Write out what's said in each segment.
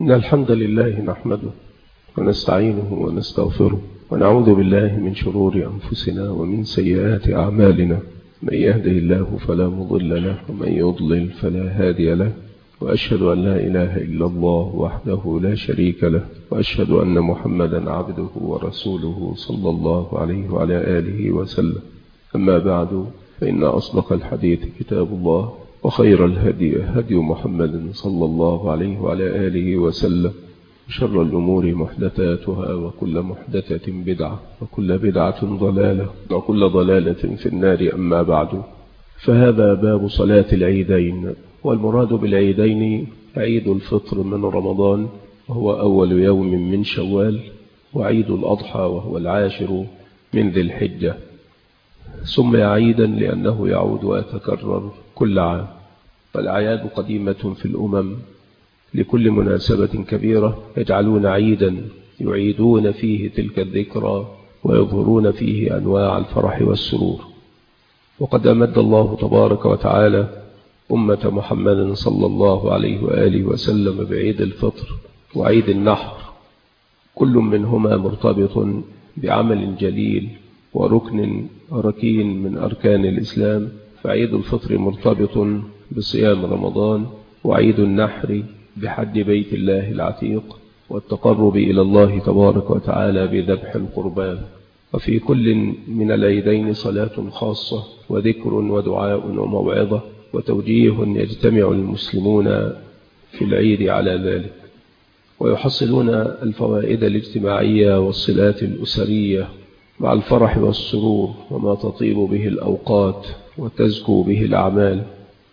إن الحمد لله نحمده ونستعينه ونستغفره ونعوذ بالله من شرور أنفسنا ومن سيئات أعمالنا. من يهده الله فلا مضل له ومن يضلل فلا هادي له، وأشهد أن لا إله إلا الله وحده لا شريك له، وأشهد أن محمدا عبده ورسوله صلى الله عليه وعلى آله وسلم. أما بعد، فإن أصدق الحديث كتاب الله، وخير الهدي هدي محمد صلى الله عليه وعلى آله وسلم، شر الأمور محدثاتها، وكل محدثة بدعة، وكل بدعة ضلالة، وكل ضلالة في النار. أما بعد، فهذا باب صلاة العيدين، والمراد بالعيدين عيد الفطر من رمضان وهو أول يوم من شوال، وعيد الأضحى وهو العاشر من ذي الحجة. سمي عيدا لأنه يعود ويتكرر كل عام، فالأعياد قديمة في الأمم لكل مناسبة كبيرة يجعلون عيدا يعيدون فيه تلك الذكرى ويظهرون فيه أنواع الفرح والسرور. وقد أمد الله تبارك وتعالى أمة محمد صلى الله عليه وآله وسلم بعيد الفطر وعيد النحر، كل منهما مرتبط بعمل جليل وركن ركين من أركان الإسلام. فعيد الفطر مرتبط بصيام رمضان، وعيد النحر بحج بيت الله العتيق والتقرب إلى الله تبارك وتعالى بذبح القربان. وفي كل من العيدين صلاة خاصة وذكر ودعاء وموعظة وتوجيه يجتمع المسلمون في العيد على ذلك، ويحصلون الفوائد الاجتماعية والصلات الأسرية مع الفرح والسرور، وما تطيب به الأوقات وتزكو به الأعمال،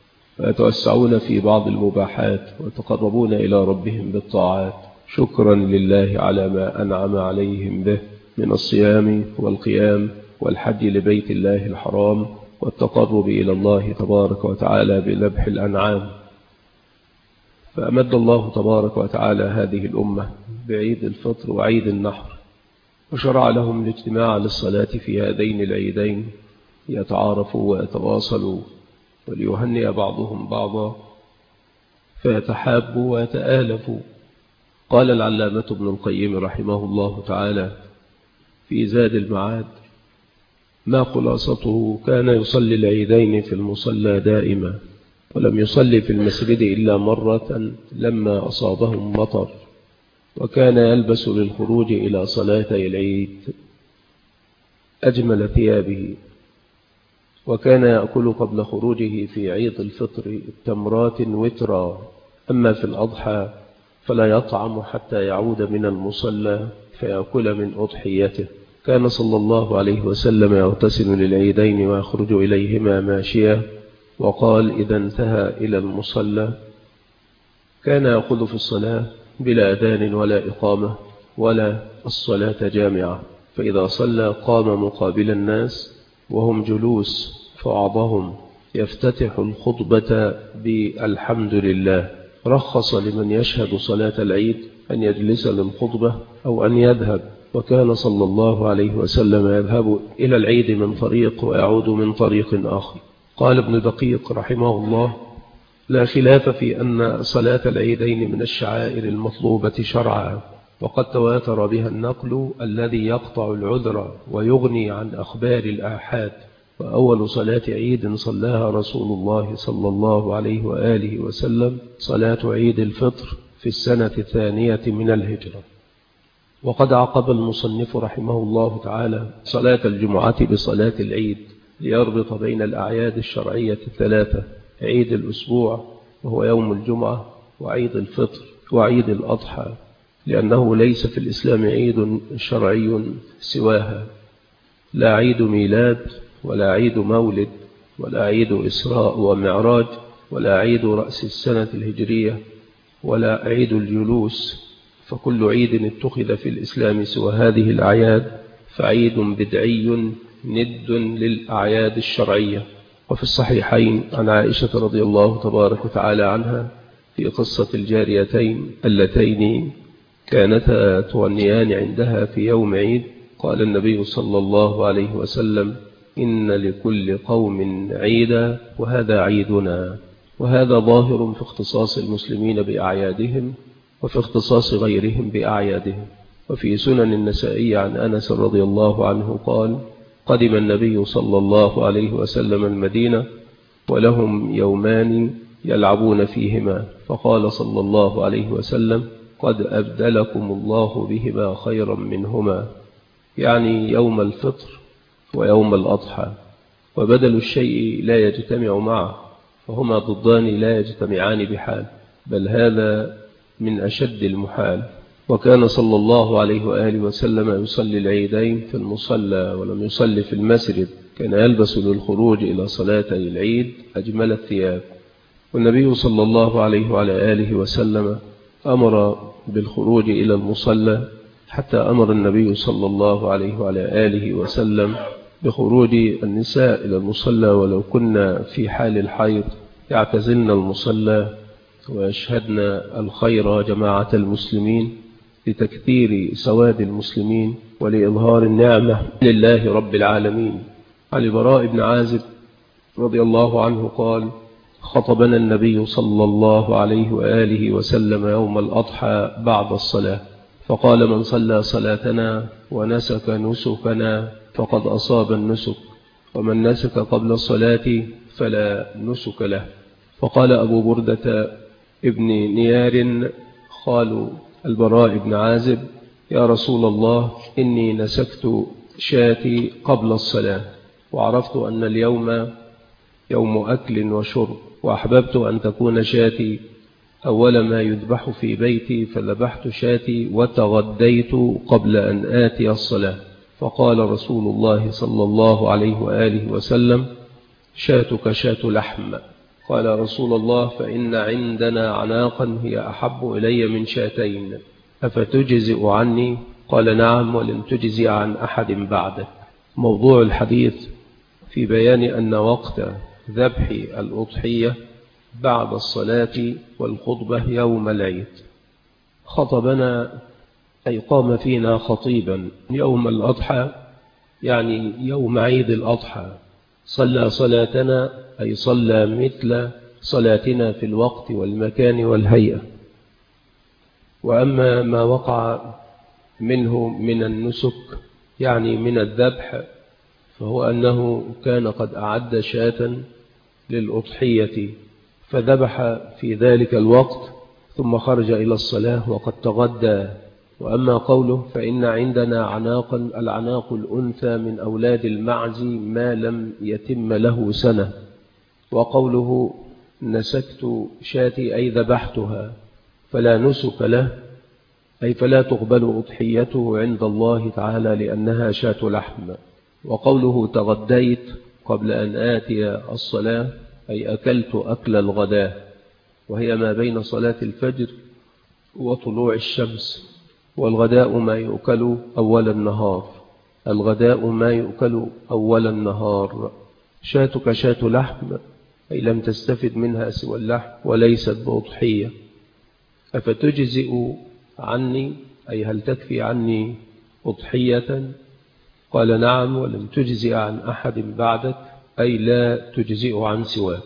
ويتوسعون في بعض المباحات ويتقربون إلى ربهم بالطاعات، شكرا لله على ما أنعم عليهم به من الصيام والقيام والحج لبيت الله الحرام والتقرب إلى الله تبارك وتعالى بذبح الأنعام. فأمد الله تبارك وتعالى هذه الأمة بعيد الفطر وعيد النحر، وشرع لهم الاجتماع للصلاة في هذين العيدين ليتعارفوا ويتواصلوا وليهنئ بعضهم بعضا فيتحابوا ويتآلفوا. قال العلامة ابن القيم رحمه الله تعالى في زاد المعاد: ما خلاصته؟ كان يصلي العيدين في المصلى دائما، ولم يصلي في المسجد إلا مرة لما أصابهم مطر، وكان يلبس للخروج إلى صلاتي العيد أجمل ثيابه، وكان يأكل قبل خروجه في عيد الفطر تمرات وترا، أما في الأضحى فلا يطعم حتى يعود من المصلى فيأكل من أضحيته. كان صلى الله عليه وسلم يغتسل للعيدين ويخرج إليهما ماشيا، وقال: إذا انتهى إلى المصلى كان يأخذ في الصلاة بلا أذان ولا إقامة ولا الصلاة جامعة، فإذا صلى قام مقابل الناس وهم جلوس، فبعضهم يفتتح الخطبة بالحمد لله. رخص لمن يشهد صلاة العيد أن يجلس للخطبة أو أن يذهب، وكان صلى الله عليه وسلم يذهب إلى العيد من طريق ويعود من طريق آخر. قال ابن دقيق رحمه الله: لا خلاف في أن صلاة العيدين من الشعائر المطلوبة شرعا، وقد تواتر بها النقل الذي يقطع العذر ويغني عن أخبار الآحاد. وأول صلاة عيد صلاها رسول الله صلى الله عليه وآله وسلم صلاة عيد الفطر في السنة الثانية من الهجرة. وقد عقب المصنف رحمه الله تعالى صلاة الجمعة بصلاة العيد ليربط بين الأعياد الشرعية الثلاثة: عيد الأسبوع وهو يوم الجمعة، وعيد الفطر، وعيد الأضحى، لأنه ليس في الإسلام عيد شرعي سواها، لا عيد ميلاد ولا عيد مولد ولا عيد إسراء ومعراج ولا عيد رأس السنة الهجرية ولا عيد الجلوس، فكل عيد اتخذ في الإسلام سوى هذه الأعياد فعيد بدعي ند للأعياد الشرعية. وفي الصحيحين عن عائشة رضي الله تبارك وتعالى عنها في قصة الجاريتين اللتين كانتا تغنيان عندها في يوم عيد، قال النبي صلى الله عليه وسلم: إن لكل قوم عيدا وهذا عيدنا. وهذا ظاهر في اختصاص المسلمين بأعيادهم وفي اختصاص غيرهم بأعيادهم. وفي سنن النسائي عن أنس رضي الله عنه قال: قدم النبي صلى الله عليه وسلم المدينة ولهم يومان يلعبون فيهما، فقال صلى الله عليه وسلم: قد أبدلكم الله بهما خيرا منهما، يعني يوم الفطر ويوم الأضحى. وبدل الشيء لا يجتمع معه، فهما ضدان لا يجتمعان بحال، بل هذا من أشد المحال. وكان صلى الله عليه وآله وسلم يصلي العيدين في المصلى ولم يصلي في المسجد، كان يلبس للخروج إلى صلاتي العيد أجمل الثياب. والنبي صلى الله عليه وعلى آله وسلم أمر بالخروج إلى المصلى، حتى أمر النبي صلى الله عليه وعلى آله وسلم بخروج النساء إلى المصلى ولو كنا في حال الحيض، يعتزلن المصلى ويشهدن الخير جماعة المسلمين لتكثير سواد المسلمين ولإظهار النعمة لله رب العالمين. عن البراء بن عازب رضي الله عنه قال: خطبنا النبي صلى الله عليه وآله وسلم يوم الأضحى بعد الصلاة، فقال: من صلى صلاتنا ونسك نسكنا فقد أصاب النسك، ومن نسك قبل الصلاة فلا نسك له. فقال أبو بردة ابن نيار قالوا البراء بن عازب: يا رسول الله، إني نسكت شاتي قبل الصلاة، وعرفت أن اليوم يوم أكل وشرب، وأحببت أن تكون شاتي أول ما يذبح في بيتي، فذبحت شاتي وتغديت قبل أن آتي الصلاة. فقال رسول الله صلى الله عليه وآله وسلم: شاتك شات لحم. قال رسول الله: فإن عندنا عناقا هي أحب إلي من شاتين، أفتجزئ عني؟ قال: نعم، ولم تجزئ عن أحد بعدك. موضوع الحديث في بيان أن وقت ذبح الأضحية بعد الصلاة والخطبة يوم العيد. خطبنا أي قام فينا خطيبا يوم الأضحى، يعني يوم عيد الأضحى. صلى صلاتنا أي صلى مثل صلاتنا في الوقت والمكان والهيئة. وأما ما وقع منه من النسك يعني من الذبح، فهو أنه كان قد أعد شاة للأضحية فذبح في ذلك الوقت ثم خرج إلى الصلاة وقد تغدى. وأما قوله فإن عندنا عناقا، العناق الأنثى من أولاد المعز ما لم يتم له سنة. وقوله نسكت شاتي أي ذبحتها، فلا نسك له أي فلا تقبل أضحيته عند الله تعالى لأنها شاة لحم. وقوله تغديت قبل أن آتي الصلاة أي أكلت أكل الغداء، وهي ما بين صلاة الفجر وطلوع الشمس. والغداء ما يؤكل أول النهار، الغداء ما يؤكل أول النهار. شاتك شات لحم أي لم تستفد منها سوى اللحم وليست بأضحية. أفتجزئ عني أي هل تكفي عني أضحية؟ قال: نعم، ولم تجزئ عن أحد بعدك أي لا تجزئ عن سواك.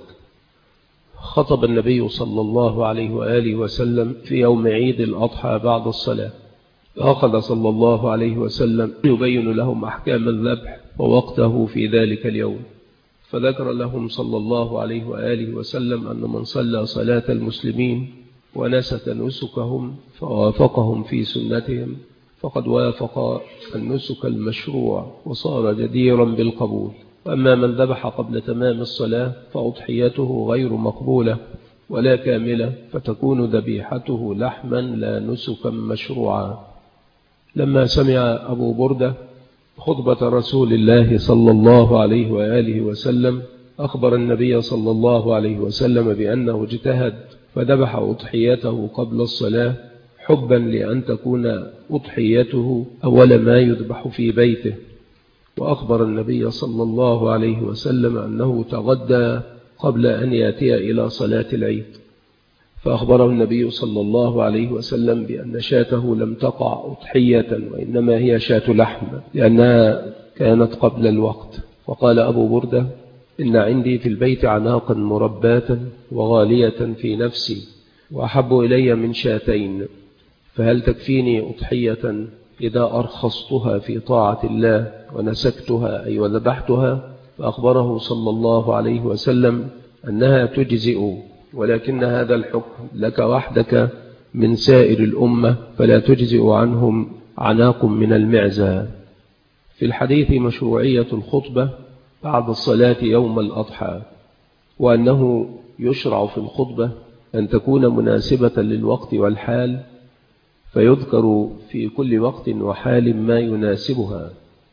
خطب النبي صلى الله عليه وآله وسلم في يوم عيد الأضحى بعد الصلاة، فأخذ صلى الله عليه وسلم يبين لهم أحكام الذبح ووقته في ذلك اليوم. فذكر لهم صلى الله عليه وآله وسلم أن من صلى صلاة المسلمين ونسك نسكهم فوافقهم في سنتهم فقد وافق النسك المشروع وصار جديرا بالقبول. وأما من ذبح قبل تمام الصلاة فأضحيته غير مقبولة ولا كاملة، فتكون ذبيحته لحما لا نسكا مشروعا. لما سمع أبو بردة خطبة رسول الله صلى الله عليه وآله وسلم أخبر النبي صلى الله عليه وسلم بأنه اجتهد فذبح أضحيته قبل الصلاة حبا لأن تكون أضحيته أول ما يذبح في بيته. وأخبر النبي صلى الله عليه وسلم أنه تغدى قبل أن يأتي إلى صلاة العيد، فأخبره النبي صلى الله عليه وسلم بأن شاته لم تقع أضحية وإنما هي شاة لحم لأنها كانت قبل الوقت. وقال أبو بردة: إن عندي في البيت عناقا مرباة وغالية في نفسي وأحب إلي من شاتين، فهل تكفيني أضحية إذا أرخصتها في طاعة الله ونسكتها أي وذبحتها؟ فأخبره صلى الله عليه وسلم أنها تجزئ، ولكن هذا الحكم لك وحدك من سائر الأمة، فلا تجزئ عنهم عناق من المعزى. في الحديث مشروعية الخطبة بعد الصلاة يوم الأضحى، وأنه يشرع في الخطبة أن تكون مناسبة للوقت والحال، فيذكر في كل وقت وحال ما يناسبها.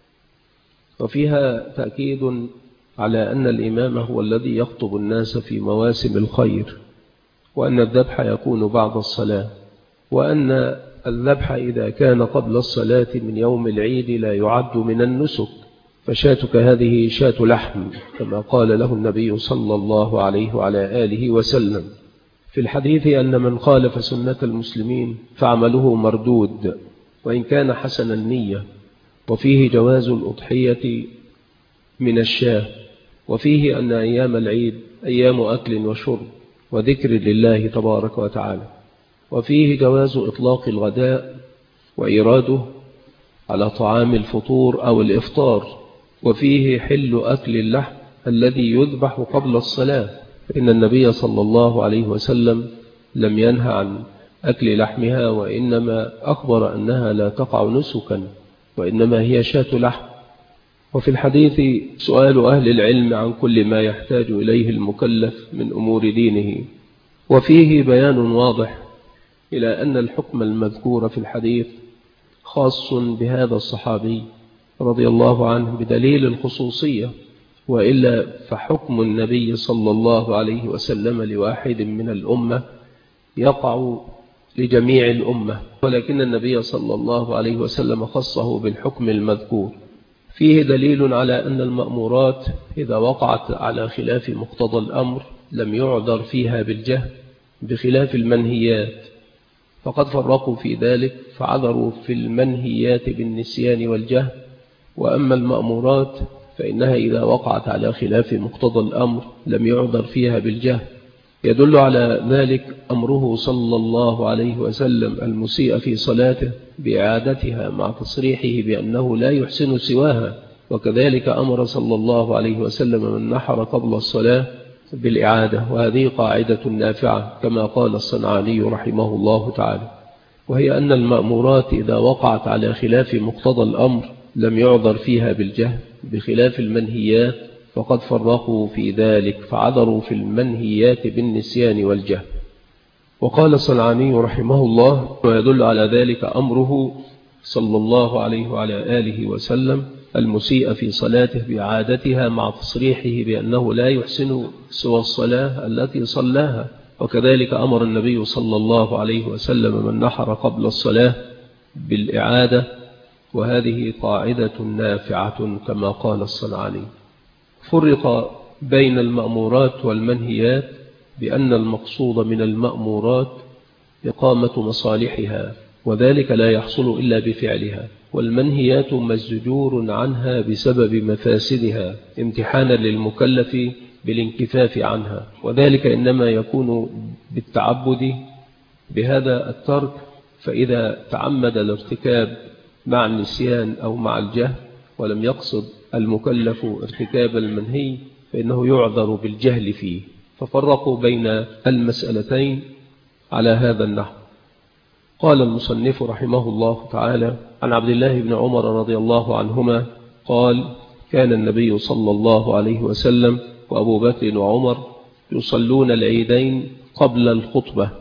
وفيها تأكيد على أن الإمام هو الذي يخطب الناس في مواسم الخير، وأن الذبح يكون بعد الصلاة، وأن الذبح إذا كان قبل الصلاة من يوم العيد لا يعد من النسك، فشاتك هذه شاة لحم كما قال له النبي صلى الله عليه وعلى آله وسلم. في الحديث أن من خالف سنة المسلمين فعمله مردود وإن كان حسن النية، وفيه جواز الأضحية من الشاه، وفيه أن أيام العيد أيام أكل وشرب وذكر لله تبارك وتعالى، وفيه جواز إطلاق الغداء وإراده على طعام الفطور أو الإفطار، وفيه حل أكل اللحم الذي يذبح قبل الصلاة، فإن النبي صلى الله عليه وسلم لم ينهى عن أكل لحمها، وإنما أخبر أنها لا تقع نسكا وإنما هي شاة لحم. وفي الحديث سؤال أهل العلم عن كل ما يحتاج إليه المكلف من أمور دينه، وفيه بيان واضح إلى أن الحكم المذكور في الحديث خاص بهذا الصحابي رضي الله عنه بدليل الخصوصية، وإلا فحكم النبي صلى الله عليه وسلم لواحد من الأمة يقع لجميع الأمة، ولكن النبي صلى الله عليه وسلم خصه بالحكم المذكور. فيه دليل على أن المأمورات إذا وقعت على خلاف مقتضى الأمر لم يعذر فيها بالجهل، بخلاف المنهيات فقد فرقوا في ذلك فعذروا في المنهيات بالنسيان والجهل، وأما المأمورات فإنها إذا وقعت على خلاف مقتضى الأمر لم يعذر فيها بالجهل. يدل على ذلك أمره صلى الله عليه وسلم المسيء في صلاته بإعادتها مع تصريحه بأنه لا يحسن سواها، وكذلك أمر صلى الله عليه وسلم من نحر قبل الصلاة بالإعادة، وهذه قاعدة نافعة كما قال الصنعاني رحمه الله تعالى، وهي أن المأمورات إذا وقعت على خلاف مقتضى الأمر لم يعذر فيها بالجهل، بخلاف المنهيات فقد فرقوا في ذلك فعذروا في المنهيات بالنسيان والجهل. وقال الصنعاني رحمه الله: ويدل على ذلك أمره صلى الله عليه وعلى آله وسلم المسيء في صلاته بإعادتها مع تصريحه بأنه لا يحسن سوى الصلاة التي صلاها، وكذلك أمر النبي صلى الله عليه وسلم من نحر قبل الصلاة بالإعادة، وهذه قاعدة نافعة كما قال الصنعاني. فرق بين المأمورات والمنهيات بأن المقصود من المأمورات إقامة مصالحها، وذلك لا يحصل إلا بفعلها، والمنهيات مزجور عنها بسبب مفاسدها امتحانا للمكلف بالانكفاف عنها، وذلك إنما يكون بالتعبد بهذا الترك، فإذا تعمد الارتكاب مع النسيان أو مع الجهل ولم يقصد المكلف ارتكاب المنهي فإنه يعذر بالجهل فيه، ففرقوا بين المسألتين على هذا النحو. قال المصنف رحمه الله تعالى: عن عبد الله بن عمر رضي الله عنهما قال: كان النبي صلى الله عليه وسلم وأبو بكر وعمر يصلون العيدين قبل الخطبة.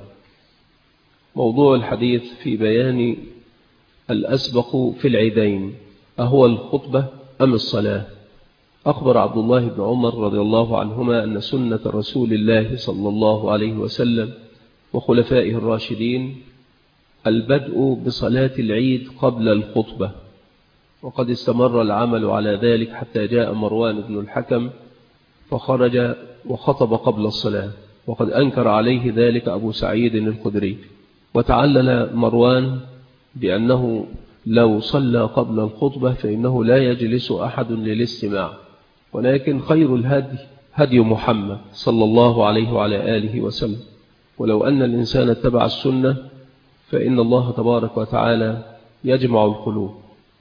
موضوع الحديث في بيان الأسبق في العيدين، أهو الخطبة أم الصلاة؟ أخبر عبد الله بن عمر رضي الله عنهما أن سنة رسول الله صلى الله عليه وسلم وخلفائه الراشدين البدء بصلاة العيد قبل الخطبة، وقد استمر العمل على ذلك حتى جاء مروان بن الحكم فخرج وخطب قبل الصلاة، وقد أنكر عليه ذلك أبو سعيد الخدري، وتعلل مروان بأنه لو صلى قبل الخطبة فإنه لا يجلس أحد للاستماع، ولكن خير الهدي هدي محمد صلى الله عليه وعلى آله وسلم، ولو أن الإنسان اتبع السنة فإن الله تبارك وتعالى يجمع القلوب.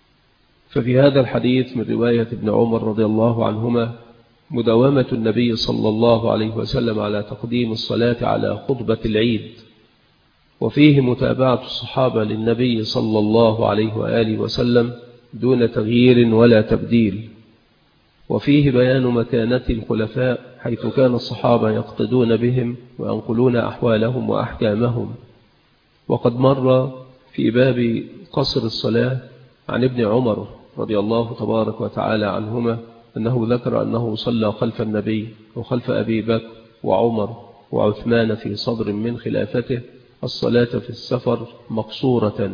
ففي هذا الحديث من رواية ابن عمر رضي الله عنهما مداومة النبي صلى الله عليه وسلم على تقديم الصلاة على خطبة العيد، وفيه متابعة الصحابة للنبي صلى الله عليه وآله وسلم دون تغيير ولا تبديل، وفيه بيان مكانة الخلفاء حيث كان الصحابة يقتدون بهم وينقلون أحوالهم وأحكامهم. وقد مر في باب قصر الصلاة عن ابن عمر رضي الله تبارك وتعالى عنهما أنه ذكر أنه صلى خلف النبي وخلف أبي بكر وعمر وعثمان في صدر من خلافته الصلاة في السفر مقصورة.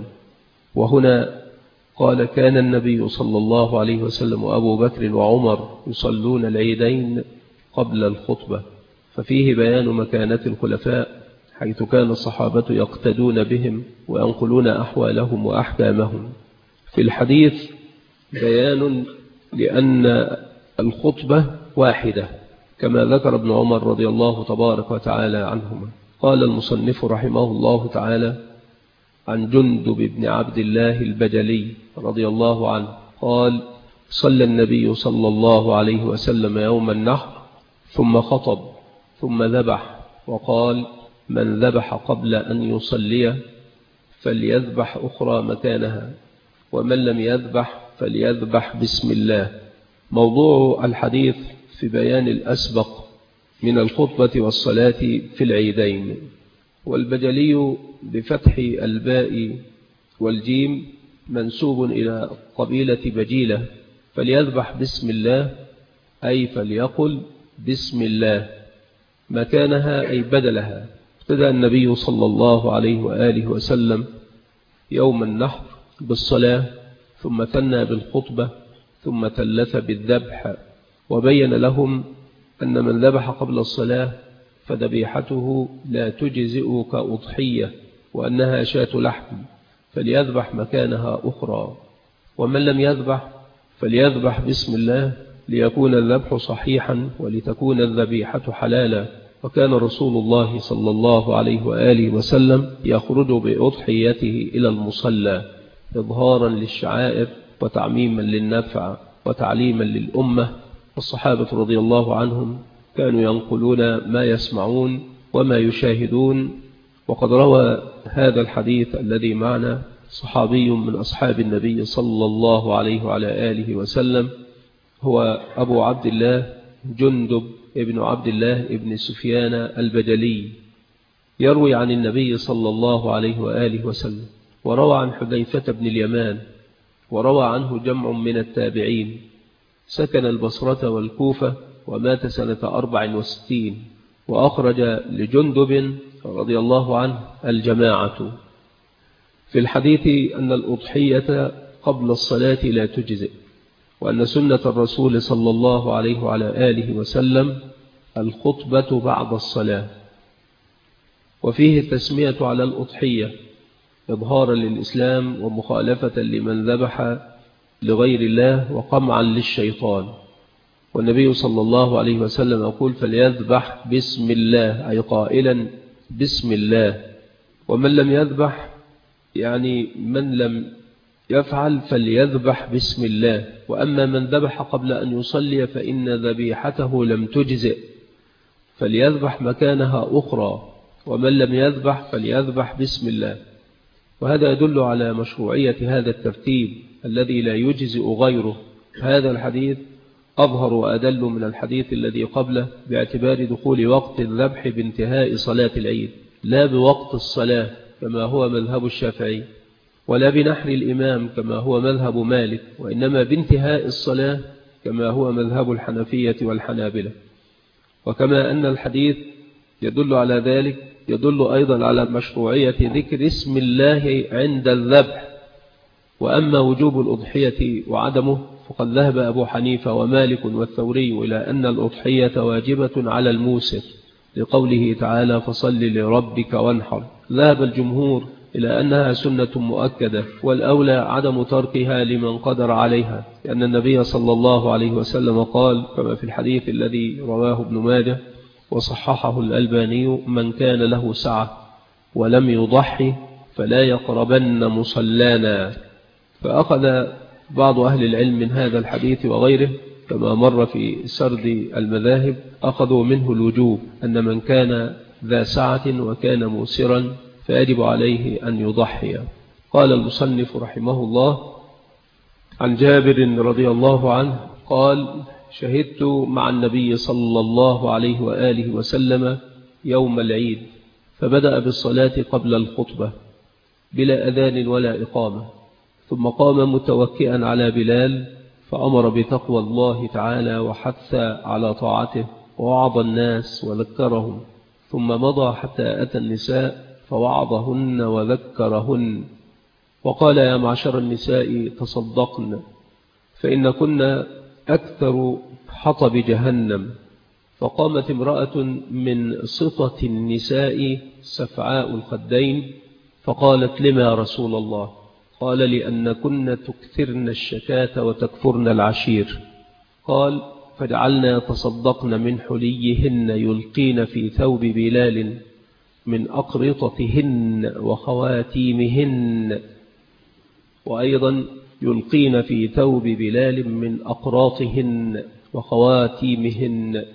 وهنا قال كان النبي صلى الله عليه وسلم وأبو بكر وعمر يصلون العيدين قبل الخطبة، ففيه بيان مكانة الخلفاء حيث كان الصحابة يقتدون بهم وينقلون أحوالهم وأحكامهم. في الحديث بيان لأن الخطبة واحدة كما ذكر ابن عمر رضي الله تبارك وتعالى عنهما. قال المصنف رحمه الله تعالى عن جندب بن عبد الله البجلي رضي الله عنه قال صلى النبي صلى الله عليه وسلم يوم النحر ثم خطب ثم ذبح وقال من ذبح قبل أن يصلي فليذبح أخرى مكانها، ومن لم يذبح فليذبح بسم الله. موضوع الحديث في بيان الأسبق من الخطبة والصلاة في العيدين. والبجلي بفتح الباء والجيم منسوب إلى قبيلة بجيلة، فليذبح بسم الله أي فليقل بسم الله مكانها أي بدلها. ابتدأ النبي صلى الله عليه وآله وسلم يوم النحر بالصلاة، ثم ثنى بالخطبة، ثم ثلث بالذبح، وبين لهم أن من ذبح قبل الصلاة فذبيحته لا تجزئ كأضحية، وأنها شاة لحم فليذبح مكانها أخرى، ومن لم يذبح فليذبح بسم الله ليكون الذبح صحيحا ولتكون الذبيحة حلالا. وكان رسول الله صلى الله عليه وآله وسلم يخرج بأضحيته إلى المصلى إظهارا للشعائر وتعميما للنفع وتعليما للأمة. والصحابة رضي الله عنهم كانوا ينقلون ما يسمعون وما يشاهدون. وقد روى هذا الحديث الذي معنا صحابي من أصحاب النبي صلى الله عليه وعلى آله وسلم هو أبو عبد الله جندب ابن عبد الله ابن سفيان البجلي، يروي عن النبي صلى الله عليه وآله وسلم، وروى عن حذيفة بن اليمان، وروى عنه جمع من التابعين. سكن البصرة والكوفة ومات سنة 64، وأخرج لجندب رضي الله عنه الجماعة. في الحديث أن الأضحية قبل الصلاة لا تجزئ، وأن سنة الرسول صلى الله عليه وعلى آله وسلم الخطبة بعد الصلاة. وفيه التسمية على الأضحية إظهارا للإسلام ومخالفة لمن ذبح لغير الله وقمعا للشيطان. والنبي صلى الله عليه وسلم يقول فليذبح بسم الله أي قائلا بسم الله، ومن لم يذبح يعني من لم يفعل فليذبح بسم الله. وأما من ذبح قبل أن يصلي فإن ذبيحته لم تجزئ فليذبح مكانها أخرى، ومن لم يذبح فليذبح بسم الله. وهذا يدل على مشروعية هذا الترتيب الذي لا يجزئ غيره. هذا الحديث أظهر وأدل من الحديث الذي قبله باعتبار دخول وقت الذبح بانتهاء صلاة العيد، لا بوقت الصلاة كما هو مذهب الشافعي، ولا بنحر الإمام كما هو مذهب مالك، وإنما بانتهاء الصلاة كما هو مذهب الحنفية والحنابلة. وكما أن الحديث يدل على ذلك، يدل أيضا على مشروعية ذكر اسم الله عند الذبح. وأما وجوب الأضحية وعدمه فقد ذهب أبو حنيفة ومالك والثوري إلى أن الأضحية واجبة على الموسر لقوله تعالى فصل لربك وانحر. ذهب الجمهور إلى أنها سنة مؤكدة، والأولى عدم تركها لمن قدر عليها، لأن النبي صلى الله عليه وسلم قال كما في الحديث الذي رواه ابن ماجه وصححه الألباني من كان له سعة ولم يضحي فلا يقربن مصلانا. فأخذ بعض أهل العلم من هذا الحديث وغيره كما مر في سرد المذاهب، أخذوا منه الوجوب أن من كان ذا سعة وكان موسرا فيجب عليه أن يضحي. قال المصنف رحمه الله: عن جابر رضي الله عنه قال: شهدت مع النبي صلى الله عليه وآله وسلم يوم العيد، فبدأ بالصلاة قبل الخطبة بلا أذان ولا إقامة، ثم قام متوكئا على بلال فأمر بتقوى الله تعالى وحث على طاعته ووعظ الناس وذكرهم، ثم مضى حتى أتى النساء فوعظهن وذكرهن، وقال: يا معشر النساء تصدقن فإن كنا أكثر حطب جهنم. فقامت امرأة من سطة النساء سفعاء الخدين فقالت: لما يا رسول الله؟ قال: لأن كنا تكثرن الشكاة وتكفرن العشير. قال: فجعلنا يتصدقن من حليهن يلقين في ثوب بلال من أقرطتهن وخواتيمهن، وأيضا يلقين في ثوب بلال من أقراطهن وخواتيمهن.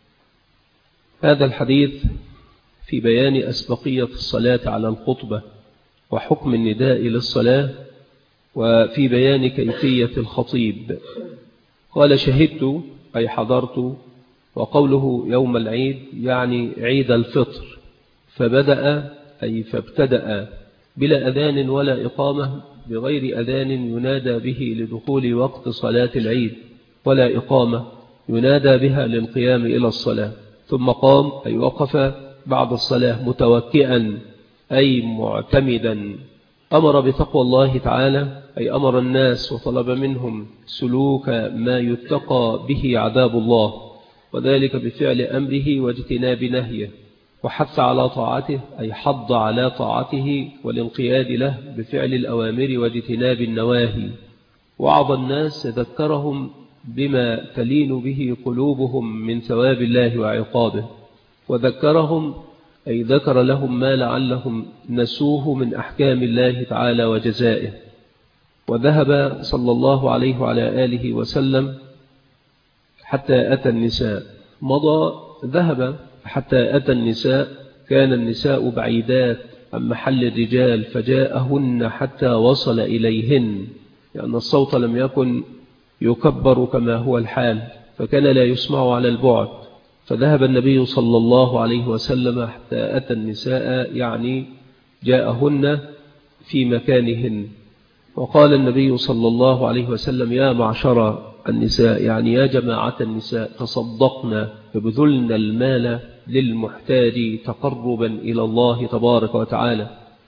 هذا الحديث في بيان أسبقية الصلاة على الخطبة وحكم النداء للصلاة، وفي بيان كيفية الخطيب. قال: شهدت أي حضرت، وقوله يوم العيد يعني عيد الفطر، فبدأ أي فابتدأ بلا أذان ولا إقامة، بغير أذان ينادى به لدخول وقت صلاة العيد، ولا إقامة ينادى بها للقيام إلى الصلاة. ثم قام أي وقف بعد الصلاة متوكئا أي معتمدا. أمر بتقوى الله تعالى أي أمر الناس وطلب منهم سلوك ما يتقى به عذاب الله، وذلك بفعل أمره واجتناب نهيه، وحث على طاعته أي حض على طاعته والانقياد له بفعل الأوامر واجتناب النواهي. وعظ الناس ذكرهم بما تلين به قلوبهم من ثواب الله وعقابه، وذكرهم أي ذكر لهم ما لعلهم نسوه من أحكام الله تعالى وجزائه. وذهب صلى الله عليه وعلى آله وسلم حتى أتى النساء، مضى ذهب حتى أتى النساء، كان النساء بعيدات عن محل الرجال فجاءهن حتى وصل إليهن، لأن الصوت لم يكن يكبر كما هو الحال، فكان لا يسمع على البعد. فذهب النبي صلى الله عليه وسلم حتى أتى النساء، يعني جاءهن في مكانهن. وقال النبي صلى الله عليه وسلم: يا معشر النساء، يعني يا جماعة النساء، تصدقن فبذلن المال للمحتاج تقربا إلى الله تبارك وتعالى،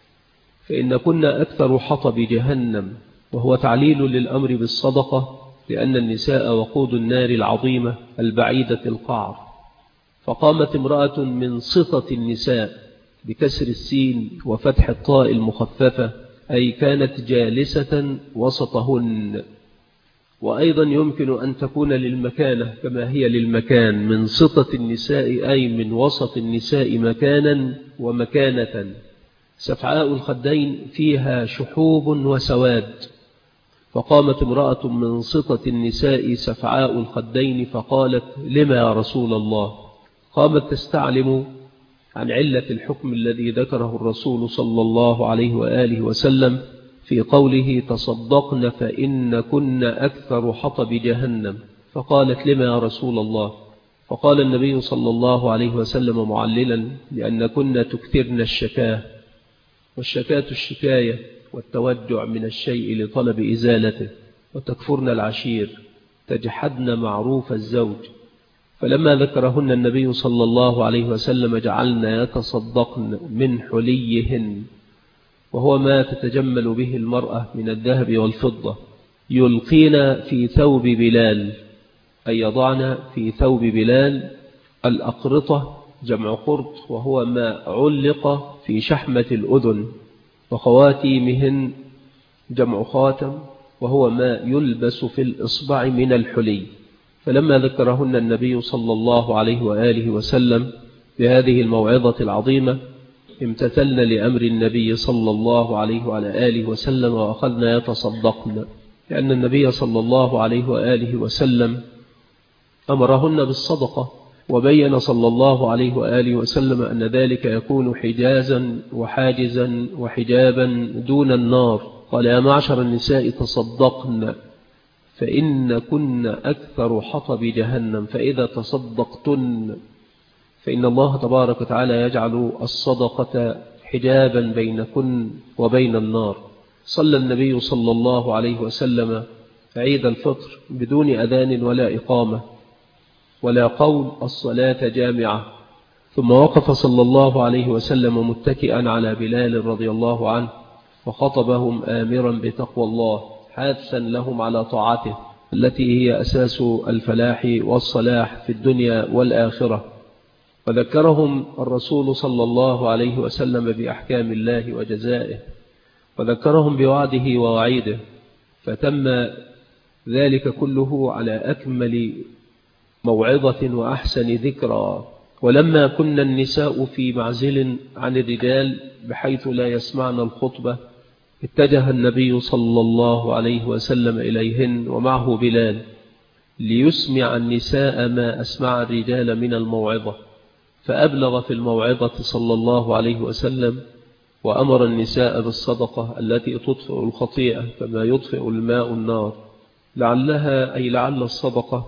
فإن كنا أكثر حطب جهنم. وهو تعليل للأمر بالصدقة، لأن النساء وقود النار العظيمة البعيدة القعر. فقامت امرأة من سطة النساء بكسر السين وفتح الطاء المخففة، أي كانت جالسة وسطهن. وأيضا يمكن أن تكون للمكانة كما هي للمكان، من سطة النساء أي من وسط النساء مكانا ومكانة. سفعاء الخدين فيها شحوب وسواد. فقامت امرأة من سطة النساء سفعاء الخدين فقالت: لما يا رسول الله؟ قامت تستعلم عن علة الحكم الذي ذكره الرسول صلى الله عليه وآله وسلم في قوله: تصدقن فإن كن أكثر حطب جهنم. فقالت: لما يا رسول الله؟ فقال النبي صلى الله عليه وسلم معللا: لأن كن تكثرن الشكاة، والشكاة الشكاية والتوجع من الشيء لطلب إزالته، وتكفرن العشير، تجحدن معروف الزوج. فلما ذكرهن النبي صلى الله عليه وسلم جعلنا يتصدقن من حليهن، وهو ما تتجمل به المرأة من الذهب والفضة، يلقين في ثوب بلال، أي يضعن في ثوب بلال. الأقرطة جمع قرط، وهو ما علق في شحمة الأذن. وخواتيمهن جمع خاتم، وهو ما يلبس في الإصبع من الحلي. فلما ذكرهن النبي صلى الله عليه وآله وسلم بهذه الموعظة العظيمة امتثلن لأمر النبي صلى الله عليه وعلى آله وسلم وأخذنا يتصدقن، لأن النبي صلى الله عليه وآله وسلم أمرهن بالصدقة، وبين صلى الله عليه وآله وسلم أن ذلك يكون حجازا وحاجزا وحجابا دون النار. قال: يا معشر النساء تصدقن فإن كن أكثر حطب جهنم، فإذا تصدقتن فإن الله تبارك وتعالى يجعل الصدقة حجابا بينكن وبين النار. صلى النبي صلى الله عليه وسلم عيد الفطر بدون أذان ولا إقامة ولا قول الصلاة جامعة، ثم وقف صلى الله عليه وسلم متكئا على بلال رضي الله عنه، وخطبهم آمرا بتقوى الله، حاثا لهم على طاعته التي هي أساس الفلاح والصلاح في الدنيا والآخرة. وذكرهم الرسول صلى الله عليه وسلم بأحكام الله وجزائه، وذكرهم بوعده ووعيده، فتم ذلك كله على أكمل موعظة وأحسن ذكرى. ولما كنا النساء في معزل عن الرجال بحيث لا يسمعن الخطبة، اتجه النبي صلى الله عليه وسلم إليهن ومعه بلال ليسمع النساء ما أسمع الرجال من الموعظة، فأبلغ في الموعظة صلى الله عليه وسلم، وأمر النساء بالصدقة التي تطفئ الخطيئة كما يطفئ الماء النار، لعلها أي لعل الصدقة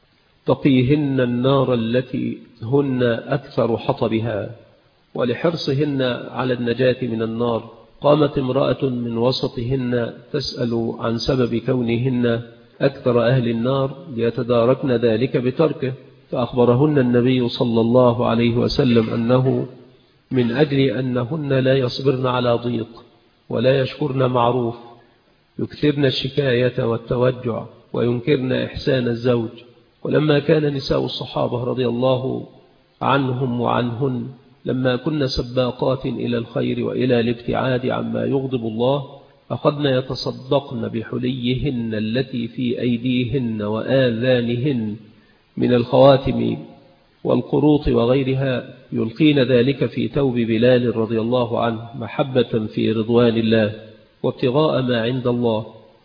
تقيهن النار التي هن أكثر حطبها. ولحرصهن على النجاة من النار قامت امرأة من وسطهن تسأل عن سبب كونهن أكثر أهل النار ليتداركن ذلك بتركه، فأخبرهن النبي صلى الله عليه وسلم أنه من أجل أنهن لا يصبرن على ضيق ولا يشكرن معروف، يكثرن الشكاية والتوجع وينكرن إحسان الزوج. ولما كان نساء الصحابة رضي الله عنهم وعنهن لما كن سباقات إلى الخير وإلى الابتعاد عما يغضب الله، أخذن يتصدقن بحليهن التي في أيديهن وآذانهن من الخواتم والقروط وغيرها، يلقين ذلك في توب بلال رضي الله عنه محبة في رضوان الله وابتغاء ما عند الله،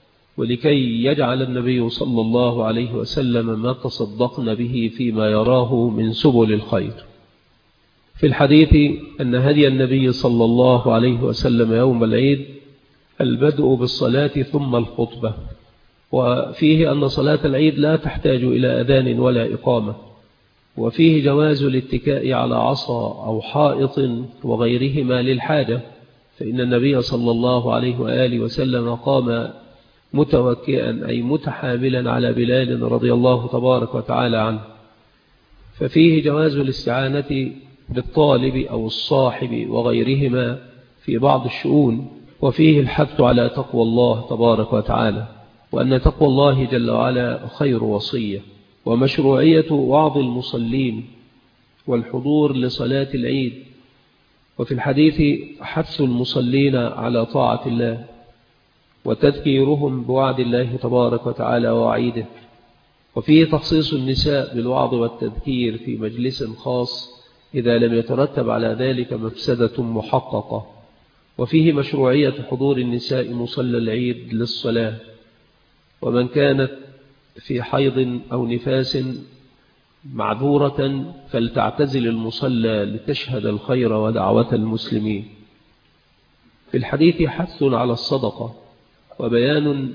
ولكي يجعل النبي صلى الله عليه وسلم ما تصدقن به فيما يراه من سبل الخير. في الحديث أن هدي النبي صلى الله عليه وسلم يوم العيد البدء بالصلاة ثم الخطبة، وفيه أن صلاة العيد لا تحتاج إلى أذان ولا إقامة، وفيه جواز الاتكاء على عصا أو حائط وغيرهما للحاجة، فإن النبي صلى الله عليه وآله وسلم قام متوكئا أي متحاملا على بلال رضي الله تبارك وتعالى عنه. ففيه جواز الاستعانة بالطالب أو الصاحب وغيرهما في بعض الشؤون، وفيه الحث على تقوى الله تبارك وتعالى، وأن تقوى الله جل وعلا خير وصية، ومشروعية وعظ المصلين والحضور لصلاة العيد. وفي الحديث حث المصلين على طاعة الله وتذكيرهم بوعد الله تبارك وتعالى ووعيده، وفيه تخصيص النساء بالوعظ والتذكير في مجلس خاص إذا لم يترتب على ذلك مفسدة محققة، وفيه مشروعية حضور النساء مصلى العيد للصلاة، ومن كانت في حيض أو نفاس معذورة فلتعتزل المصلى لتشهد الخير ودعوة المسلمين. في الحديث حث على الصدقة وبيان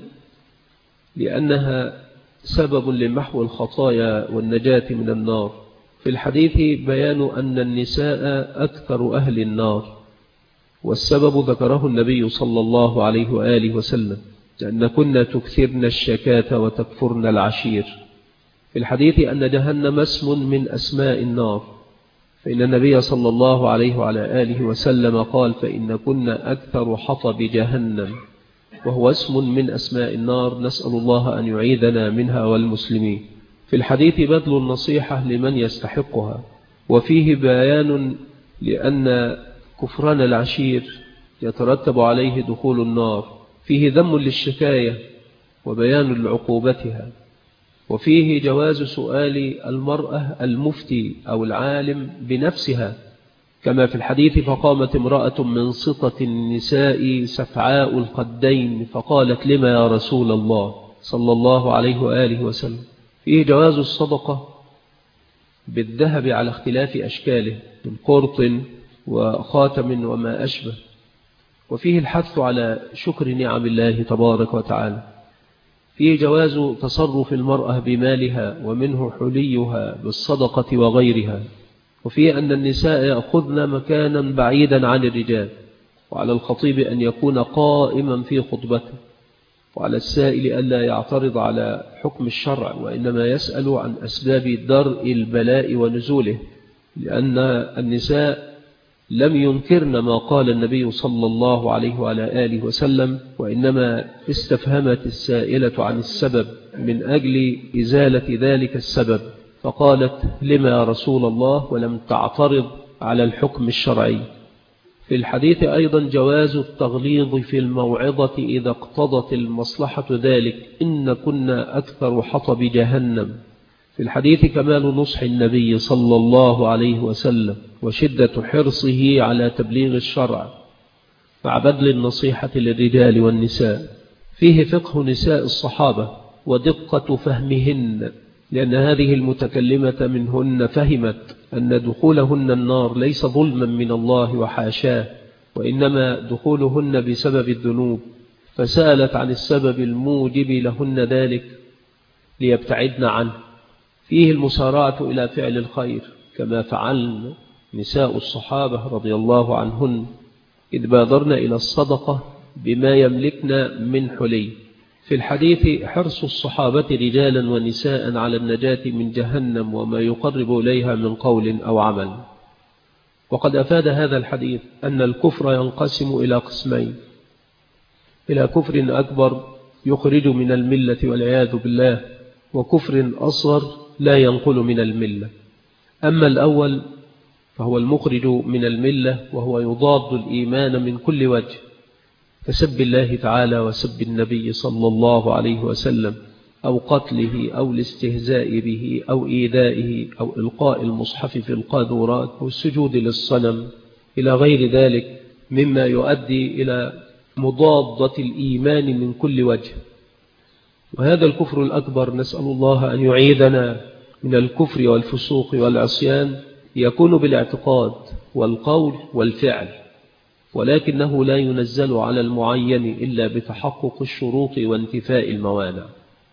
لأنها سبب لمحو الخطايا والنجاة من النار. في الحديث بيان أن النساء أكثر أهل النار، والسبب ذكره النبي صلى الله عليه وآله وسلم، لأن كنا تكثرن الشكاة وتكفرن العشير. في الحديث أن جهنم اسم من أسماء النار، فإن النبي صلى الله عليه وعلى آله وسلم قال: فإن كنا أكثر حطب جهنم، وهو اسم من أسماء النار، نسأل الله أن يعيذنا منها والمسلمين. في الحديث بذل النصيحة لمن يستحقها، وفيه بيان لأن كفران العشير يترتب عليه دخول النار، فيه ذم للشكاية وبيان لعقوبتها، وفيه جواز سؤال المرأة المفتي أو العالم بنفسها كما في الحديث: فقامت امرأة من سطة النساء سفعاء الخدين فقالت: لما يا رسول الله صلى الله عليه وآله وسلم. فيه جواز الصدقة بالذهب على اختلاف أشكاله من قرط وخاتم وما أشبه، وفيه الحث على شكر نعم الله تبارك وتعالى. فيه جواز تصرف المرأة بمالها ومنه حليها بالصدقة وغيرها، وفيه أن النساء يأخذن مكانا بعيدا عن الرجال، وعلى الخطيب أن يكون قائما في خطبته، وعلى السائل ألا يعترض على حكم الشرع وإنما يسأل عن أسباب درء البلاء ونزوله، لأن النساء لم ينكرن ما قال النبي صلى الله عليه وعلى آله وسلم، وإنما استفهمت السائلة عن السبب من أجل إزالة ذلك السبب، فقالت: لما يا رسول الله، ولم تعترض على الحكم الشرعي. في الحديث أيضا جواز التغليظ في الموعظة إذا اقتضت المصلحة ذلك، إن كنا أكثر حطب جهنم. في الحديث كمال نصح النبي صلى الله عليه وسلم وشدة حرصه على تبليغ الشرع مع بذل النصيحة للرجال والنساء. فيه فقه نساء الصحابة ودقة فهمهن، لأن هذه المتكلمة منهن فهمت أن دخولهن النار ليس ظلما من الله وحاشاه، وإنما دخولهن بسبب الذنوب، فسألت عن السبب الموجب لهن ذلك ليبتعدن عنه. فيه المسارعة إلى فعل الخير كما فعلن نساء الصحابة رضي الله عنهن إذ بادرن إلى الصدقة بما يملكن من حلي. في الحديث حرص الصحابة رجالا ونساء على النجاة من جهنم وما يقرب إليها من قول أو عمل. وقد أفاد هذا الحديث أن الكفر ينقسم إلى قسمين: إلى كفر أكبر يخرج من الملة والعياذ بالله، وكفر أصغر لا ينقل من الملة. أما الأول فهو المخرج من الملة، وهو يضاد الإيمان من كل وجه، كسب الله تعالى وسب النبي صلى الله عليه وسلم، أو قتله، أو الاستهزاء به، أو إيذائه، أو إلقاء المصحف في القاذورات، أو السجود للصنم، إلى غير ذلك مما يؤدي إلى مضادة الإيمان من كل وجه. وهذا الكفر الأكبر نسأل الله أن يعيذنا من الكفر والفسوق والعصيان، يكون بالاعتقاد والقول والفعل، ولكنه لا ينزل على المعين إلا بتحقق الشروط وانتفاء الموانع،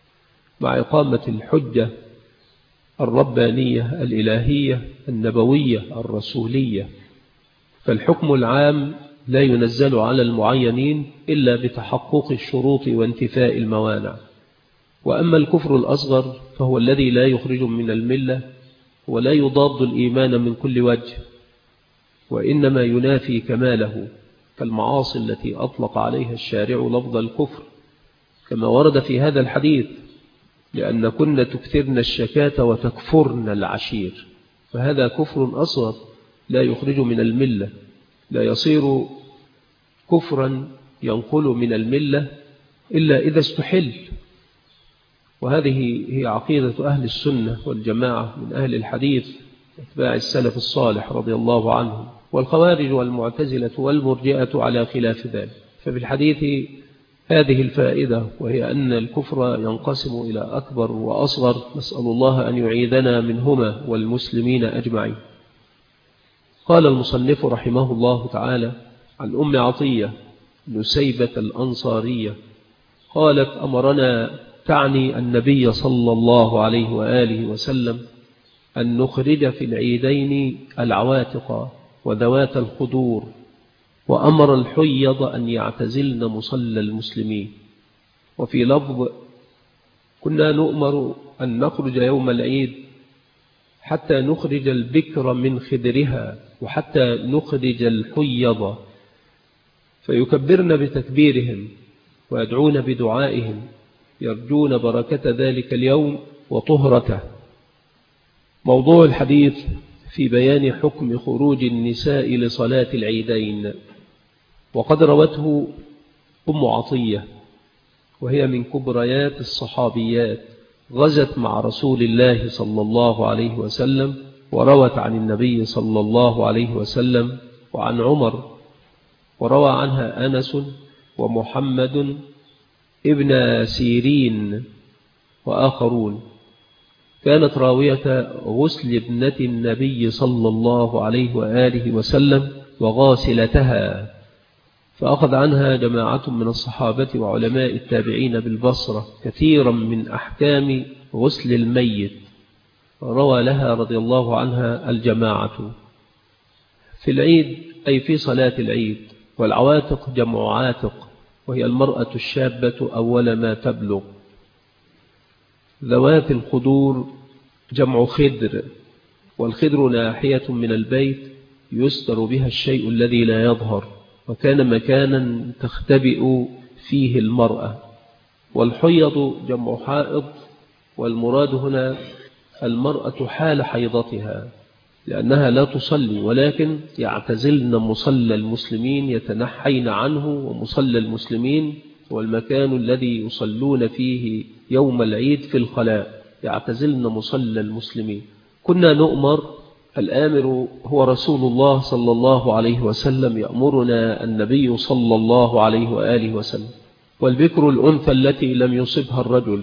مع إقامة الحجة الربانية الإلهية النبوية الرسولية. فالحكم العام لا ينزل على المعينين إلا بتحقق الشروط وانتفاء الموانع. وأما الكفر الأصغر فهو الذي لا يخرج من الملة ولا يضاد الإيمان من كل وجه، وإنما ينافي كماله، كالمعاصي التي أطلق عليها الشارع لفظ الكفر كما ورد في هذا الحديث: لأن كنا تكثرن الشكاة وتكفرن العشير. فهذا كفر أصغر لا يخرج من الملة، لا يصير كفرا ينقل من الملة إلا إذا استحل. وهذه هي عقيدة أهل السنة والجماعة من أهل الحديث اتباع السلف الصالح رضي الله عنهم. والخوارج والمعتزلة والمرجئة على خلاف ذلك. ففي الحديث هذه الفائدة، وهي أن الكفر ينقسم إلى أكبر وأصغر، نسأل الله أن يعيذنا منهما والمسلمين أجمعين. قال المصنف رحمه الله تعالى عن أم عطية نسيبة الأنصارية قالت: أمرنا، تعني النبي صلى الله عليه وآله وسلم، أن نخرج في العيدين العواتق وذوات الخدور، وأمر الحيض أن يعتزلن مصلى المسلمين. وفي لفظ: كنا نؤمر أن نخرج يوم العيد حتى نخرج البكر من خدرها، وحتى نخرج الحيض، فيكبرن بتكبيرهم ويدعون بدعائهم، يرجون بركة ذلك اليوم وطهرته. موضوع الحديث في بيان حكم خروج النساء لصلاة العيدين. وقد روته أم عطية، وهي من كبريات الصحابيات، غزت مع رسول الله صلى الله عليه وسلم وروت عن النبي صلى الله عليه وسلم وعن عمر، وروى عنها أنس ومحمد ابن سيرين وآخرون. كانت راوية غسل ابنة النبي صلى الله عليه وآله وسلم وغاسلتها، فأخذ عنها جماعة من الصحابة وعلماء التابعين بالبصرة كثيرا من أحكام غسل الميت، روى لها رضي الله عنها الجماعة. في العيد أي في صلاة العيد. والعواتق جمع عاتق، وهي المرأة الشابة أول ما تبلغ. ذوات الخدور جمع خدر، والخدر ناحية من البيت يستر بها الشيء الذي لا يظهر، وكان مكانا تختبئ فيه المرأة. والحيض جمع حائض، والمراد هنا المرأة حال حيضتها، لأنها لا تصلي ولكن يعتزلن مصلى المسلمين، يتنحين عنه، ومصلى المسلمين والمكان الذي يصلون فيه يوم العيد في الخلاء، يعتزلن مصلى المسلمين. كنا نؤمر، الآمر هو رسول الله صلى الله عليه وسلم، يأمرنا النبي صلى الله عليه وآله وسلم. والبكر الأنثى التي لم يصبها الرجل،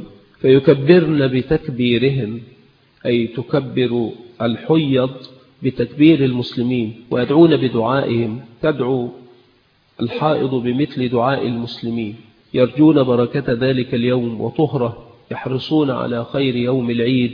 فيكبرن بتكبيرهم، أي تكبر الحيض بتكبير المسلمين، ويدعون بدعائهم، تدعو الحائض بمثل دعاء المسلمين، يرجون بركة ذلك اليوم وطهره، يحرصون على خير يوم العيد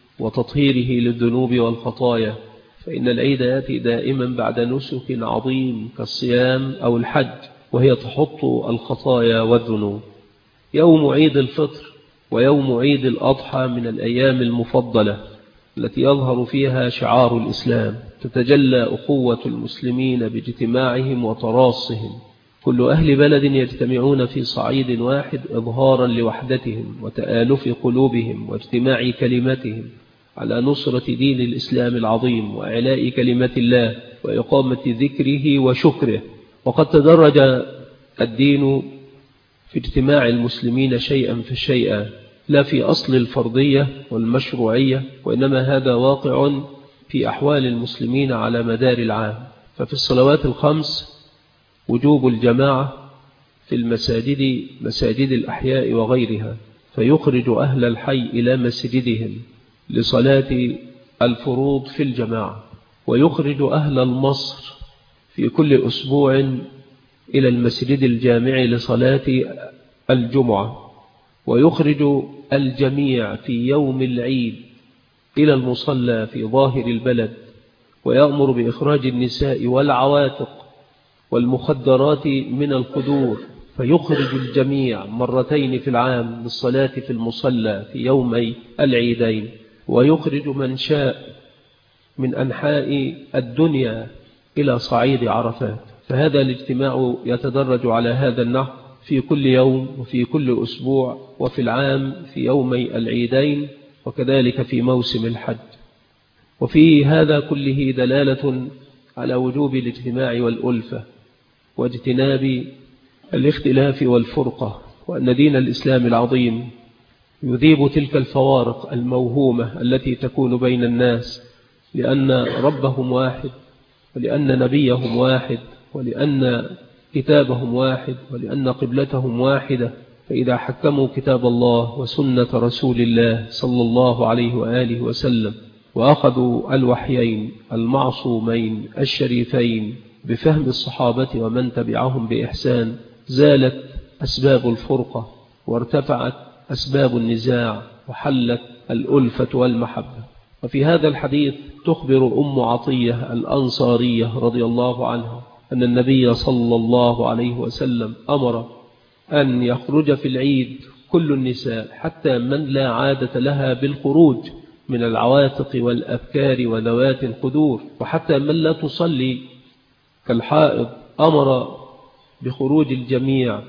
وتطهيره للذنوب والخطايا، فإن العيد يأتي دائما بعد نسك عظيم كالصيام أو الحج، وهي تحط الخطايا والذنوب. يوم عيد الفطر ويوم عيد الأضحى من الأيام المفضلة التي يظهر فيها شعار الإسلام، تتجلى أخوة المسلمين باجتماعهم وتراصهم، كل أهل بلد يجتمعون في صعيد واحد إظهارا لوحدتهم وتآلف قلوبهم واجتماع كلمتهم على نصرة دين الإسلام العظيم وإعلاء كلمة الله وإقامة ذكره وشكره. وقد تدرج الدين في اجتماع المسلمين شيئا فشيئا، لا في أصل الفرضية والمشروعية، وإنما هذا واقع في أحوال المسلمين على مدار العام. ففي الصلوات الخمس وجوب الجماعة في المساجد، مساجد الأحياء وغيرها، فيخرج أهل الحي إلى مسجدهم لصلاة الفروض في الجماعة، ويخرج أهل المصر في كل أسبوع إلى المسجد الجامع لصلاة الجمعة، ويخرج الجميع في يوم العيد إلى المصلى في ظاهر البلد، ويأمر بإخراج النساء والعواتق والمخدرات من القدور، فيخرج الجميع مرتين في العام للصلاة في المصلى في يومي العيدين، ويخرج من شاء من أنحاء الدنيا إلى صعيد عرفات. فهذا الاجتماع يتدرج على هذا النحو في كل يوم وفي كل أسبوع وفي العام في يومي العيدين، وكذلك في موسم الحج. وفي هذا كله دلالة على وجوب الاجتماع والألفة واجتناب الاختلاف والفرقة، وأن دين الإسلام العظيم يذيب تلك الفوارق الموهومة التي تكون بين الناس، لأن ربهم واحد، ولأن نبيهم واحد، ولأن كتابهم واحد، ولأن قبلتهم واحدة. فإذا حكموا كتاب الله وسنة رسول الله صلى الله عليه وآله وسلم، وأخذوا الوحيين المعصومين الشريفين بفهم الصحابة ومن تبعهم بإحسان، زالت أسباب الفرقة وارتفعت أسباب النزاع وحلت الألفة والمحبة. وفي هذا الحديث تخبر أم عطية الأنصارية رضي الله عنها أن النبي صلى الله عليه وسلم أمر أن يخرج في العيد كل النساء حتى من لا عادة لها بالخروج من العواتق والأبكار وذوات القدور، وحتى من لا تصلي كالحائض أمر بخروج الجميع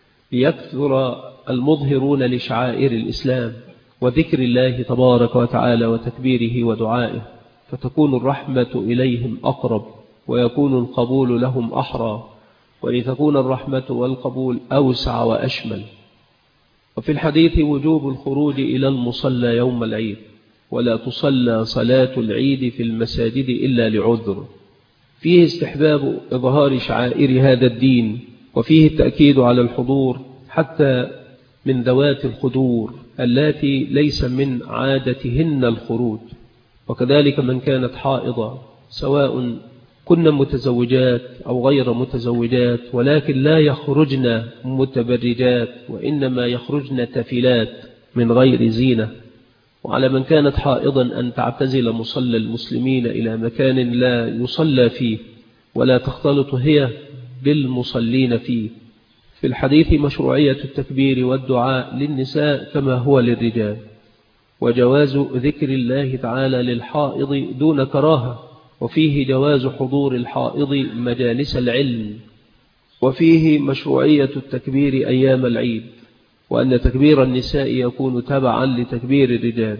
ليكثر المظهرون لشعائر الإسلام وذكر الله تبارك وتعالى وتكبيره ودعائه، فتكون الرحمة إليهم أقرب ويكون القبول لهم أحرى، ولتكون الرحمة والقبول أوسع وأشمل. وفي الحديث وجوب الخروج إلى المصلى يوم العيد، ولا تصلى صلاة العيد في المساجد إلا لعذر. فيه استحباب إظهار شعائر هذا الدين، وفيه التأكيد على الحضور حتى من ذوات الخدور التي ليس من عادتهن الخروج، وكذلك من كانت حائضة، سواء كن متزوجات أو غير متزوجات، ولكن لا يخرجن متبرجات، وإنما يخرجن تفلات من غير زينة. وعلى من كانت حائضا أن تعتزل مصلى المسلمين إلى مكان لا يصلى فيه، ولا تختلط هي بالمصلين فيه. في الحديث مشروعية التكبير والدعاء للنساء كما هو للرجال، وجواز ذكر الله تعالى للحائض دون كراهة، وفيه جواز حضور الحائض مجالس العلم، وفيه مشروعية التكبير أيام العيد، وأن تكبير النساء يكون تبعا لتكبير الرجال.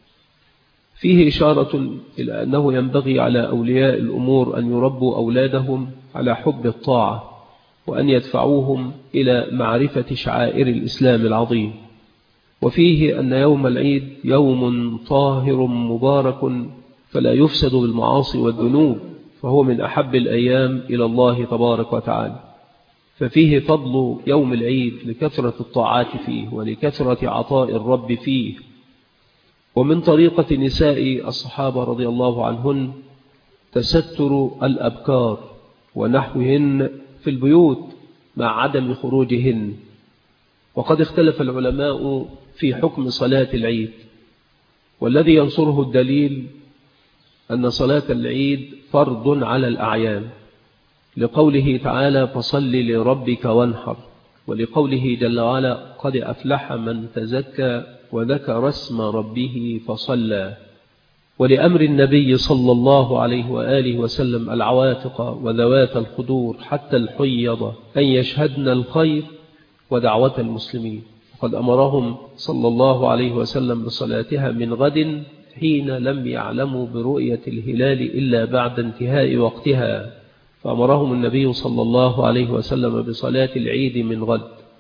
فيه إشارة إلى أنه ينبغي على أولياء الأمور أن يربوا أولادهم على حب الطاعة، وأن يدفعوهم إلى معرفة شعائر الإسلام العظيم. وفيه أن يوم العيد يوم طاهر مبارك فلا يفسد بالمعاصي والذنوب، فهو من أحب الأيام إلى الله تبارك وتعالى. ففيه فضل يوم العيد لكثرة الطاعات فيه ولكثرة عطاء الرب فيه. ومن طريقة نساء الصحابة رضي الله عنهن تستر الأبكار ونحوهن في البيوت مع عدم خروجهن. وقد اختلف العلماء في حكم صلاة العيد، والذي ينصره الدليل أن صلاة العيد فرض على الأعيان، لقوله تعالى فصل لربك وانحر، ولقوله جل وعلا قد أفلح من تزكى وذكر اسم ربه فصلى، ولأمر النبي صلى الله عليه وآله وسلم العواتق وذوات الخدور حتى الحيض أن يشهدن الخير ودعوة المسلمين، وقد أمرهم صلى الله عليه وسلم بصلاتها من غد حين لم يعلموا برؤية الهلال إلا بعد انتهاء وقتها، فأمرهم النبي صلى الله عليه وسلم بصلاة العيد من غد.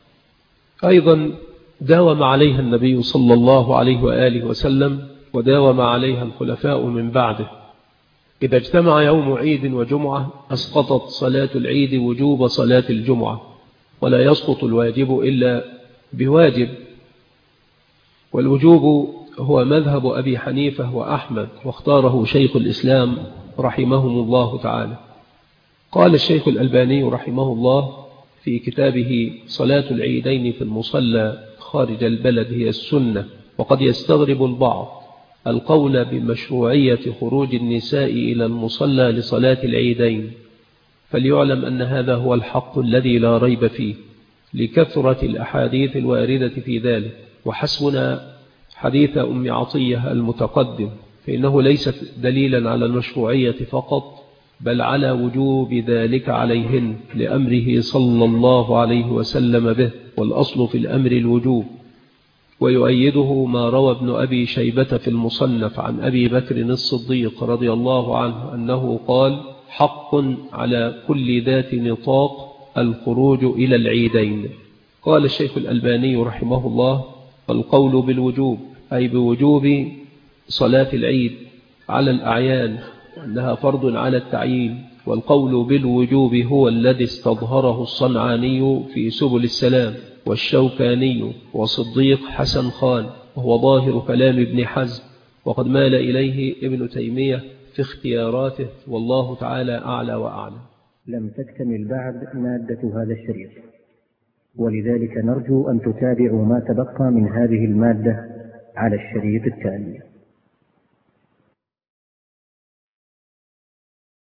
أيضا داوم عليها النبي صلى الله عليه وآله وسلم، وداوم عليها الخلفاء من بعده. إذا اجتمع يوم عيد وجمعة أسقطت صلاة العيد وجوب صلاة الجمعة، ولا يسقط الواجب إلا بواجب. والوجوب هو مذهب أبي حنيفة وأحمد، واختاره شيخ الإسلام رحمهم الله تعالى. قال الشيخ الألباني رحمه الله في كتابه صلاة العيدين في المصلى خارج البلد هي السنة. وقد يستغرب البعض القول بمشروعية خروج النساء إلى المصلى لصلاة العيدين، فليعلم أن هذا هو الحق الذي لا ريب فيه لكثرة الأحاديث الواردة في ذلك. وحسبنا حديث أم عطية المتقدم، فإنه ليس دليلا على المشروعية فقط، بل على وجوب ذلك عليهن لأمره صلى الله عليه وسلم به، والأصل في الأمر الوجوب. ويؤيده ما روى ابن أبي شيبة في المصنف عن أبي بكر الصديق رضي الله عنه أنه قال حق على كل ذات نطاق الخروج إلى العيدين. قال الشيخ الألباني رحمه الله القول بالوجوب أي بوجوب صلاة العيد على الأعيان، وأنها فرض على التعيين. والقول بالوجوب هو الذي استظهره الصنعاني في سبل السلام والشوكاني وصديق حسن خان، وهو ظاهر كلام ابن حزم، وقد مال إليه ابن تيمية في اختياراته، والله تعالى أعلى وأعلم. لم تكتمل بعد مادة هذا الشريط، ولذلك نرجو أن تتابعوا ما تبقى من هذه المادة على الشريط التالي.